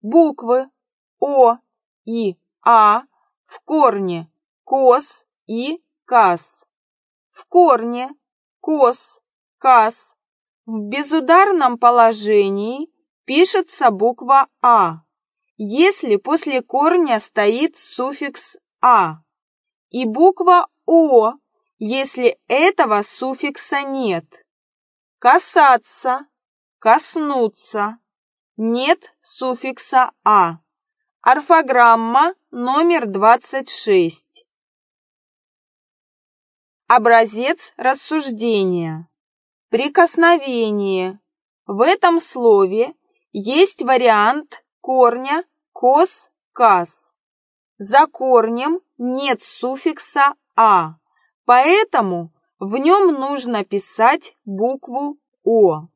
буквы О и А в корне кос и кас. В корне кос, кас. В безударном положении пишется буква А, если после корня стоит суффикс А, и буква О, если этого суффикса нет. Касаться, коснуться. Нет суффикса А. Орфограмма номер 26. Образец рассуждения. Прикосновение. В этом слове есть вариант корня кос-кас. За корнем нет суффикса А, поэтому в нем нужно писать букву О.